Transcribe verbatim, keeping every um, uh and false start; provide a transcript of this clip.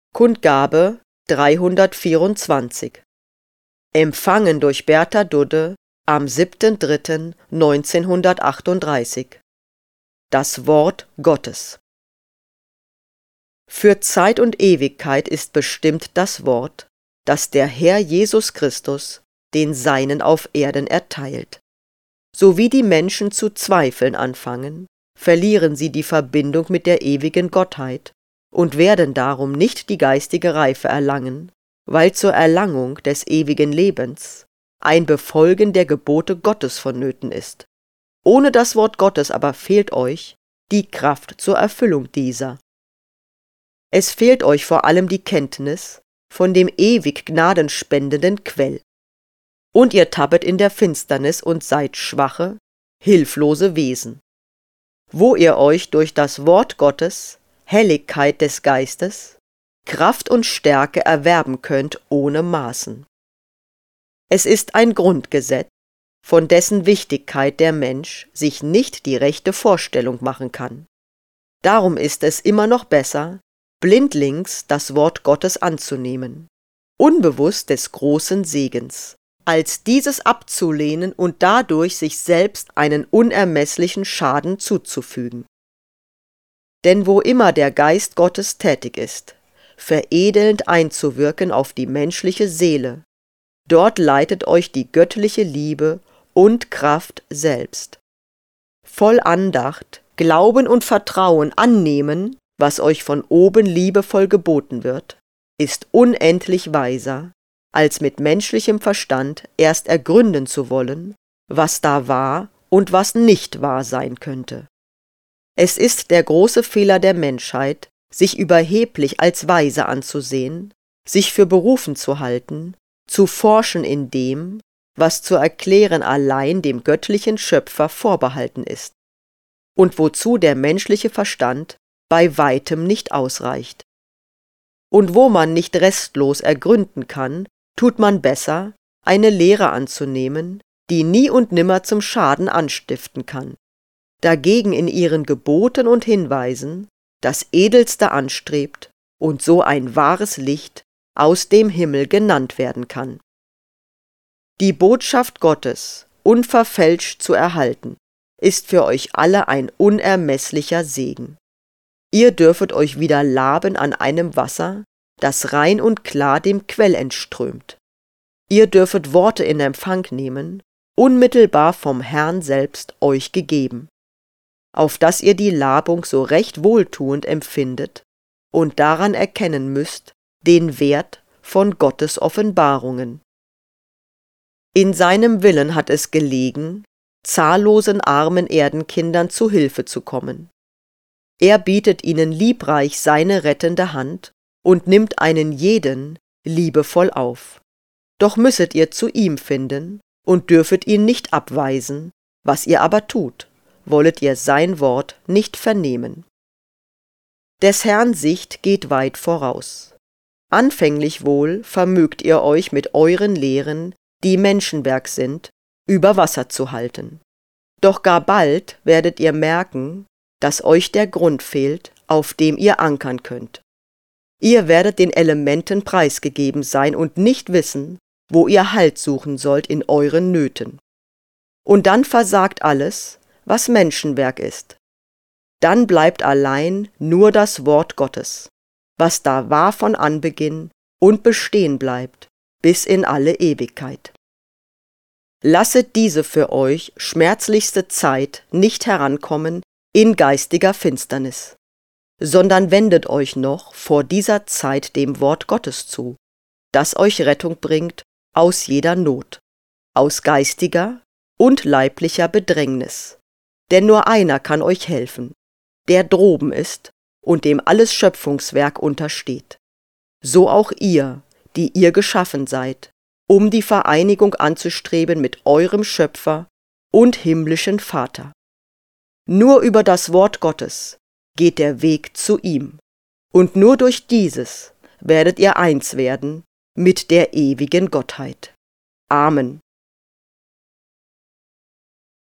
Kundgabe dreihundertvierundzwanzig. Empfangen durch Bertha Dudde am siebten dritten neunzehnhundertachtunddreißig. Das Wort Gottes. Für Zeit und Ewigkeit ist bestimmt das Wort, das der Herr Jesus Christus den Seinen auf Erden erteilt. So wie die Menschen zu zweifeln anfangen, verlieren sie die Verbindung mit der ewigen Gottheit und werden darum nicht die geistige Reife erlangen, weil zur Erlangung des ewigen Lebens ein Befolgen der Gebote Gottes vonnöten ist. Ohne das Wort Gottes aber fehlt euch die Kraft zur Erfüllung dieser. Es fehlt euch vor allem die Kenntnis von dem ewig gnadenspendenden Quell. Und ihr tappet in der Finsternis und seid schwache, hilflose Wesen. Wo ihr euch durch das Wort Gottes, Helligkeit des Geistes, Kraft und Stärke erwerben könnt ohne Maßen. Es ist ein Grundgesetz, von dessen Wichtigkeit der Mensch sich nicht die rechte Vorstellung machen kann. Darum ist es immer noch besser, blindlings das Wort Gottes anzunehmen, unbewusst des großen Segens, als dieses abzulehnen und dadurch sich selbst einen unermesslichen Schaden zuzufügen. Denn wo immer der Geist Gottes tätig ist, veredelnd einzuwirken auf die menschliche Seele, dort leitet euch die göttliche Liebe und Kraft selbst. Voll Andacht, Glauben und Vertrauen annehmen, was euch von oben liebevoll geboten wird, ist unendlich weiser, als mit menschlichem Verstand erst ergründen zu wollen, was da wahr und was nicht wahr sein könnte. Es ist der große Fehler der Menschheit, sich überheblich als weise anzusehen, sich für berufen zu halten, zu forschen in dem, was zu erklären allein dem göttlichen Schöpfer vorbehalten ist, und wozu der menschliche Verstand bei weitem nicht ausreicht. Und wo man nicht restlos ergründen kann, tut man besser, eine Lehre anzunehmen, die nie und nimmer zum Schaden anstiften kann, dagegen in ihren Geboten und Hinweisen das Edelste anstrebt und so ein wahres Licht aus dem Himmel genannt werden kann. Die Botschaft Gottes unverfälscht zu erhalten, ist für euch alle ein unermesslicher Segen. Ihr dürfet euch wieder laben an einem Wasser, das rein und klar dem Quell entströmt. Ihr dürfet Worte in Empfang nehmen, unmittelbar vom Herrn selbst euch gegeben, auf dass ihr die Labung so recht wohltuend empfindet und daran erkennen müsst den Wert von Gottes Offenbarungen. In seinem Willen hat es gelegen, zahllosen armen Erdenkindern zu Hilfe zu kommen. Er bietet ihnen liebreich seine rettende Hand und nimmt einen jeden liebevoll auf. Doch müsset ihr zu ihm finden und dürfet ihn nicht abweisen, was ihr aber tut, wollet ihr sein Wort nicht vernehmen. Des Herrn Sicht geht weit voraus. Anfänglich wohl vermögt ihr euch mit euren Lehren, die Menschenwerk sind, über Wasser zu halten. Doch gar bald werdet ihr merken, dass euch der Grund fehlt, auf dem ihr ankern könnt. Ihr werdet den Elementen preisgegeben sein und nicht wissen, wo ihr Halt suchen sollt in euren Nöten. Und dann versagt alles, was Menschenwerk ist. Dann bleibt allein nur das Wort Gottes, was da war von Anbeginn und bestehen bleibt bis in alle Ewigkeit. Lasset diese für euch schmerzlichste Zeit nicht herankommen in geistiger Finsternis, sondern wendet euch noch vor dieser Zeit dem Wort Gottes zu, das euch Rettung bringt aus jeder Not, aus geistiger und leiblicher Bedrängnis. Denn nur einer kann euch helfen, der droben ist und dem alles Schöpfungswerk untersteht. So auch ihr, die ihr geschaffen seid, um die Vereinigung anzustreben mit eurem Schöpfer und himmlischen Vater. Nur über das Wort Gottes geht der Weg zu ihm, und nur durch dieses werdet ihr eins werden mit der ewigen Gottheit. Amen.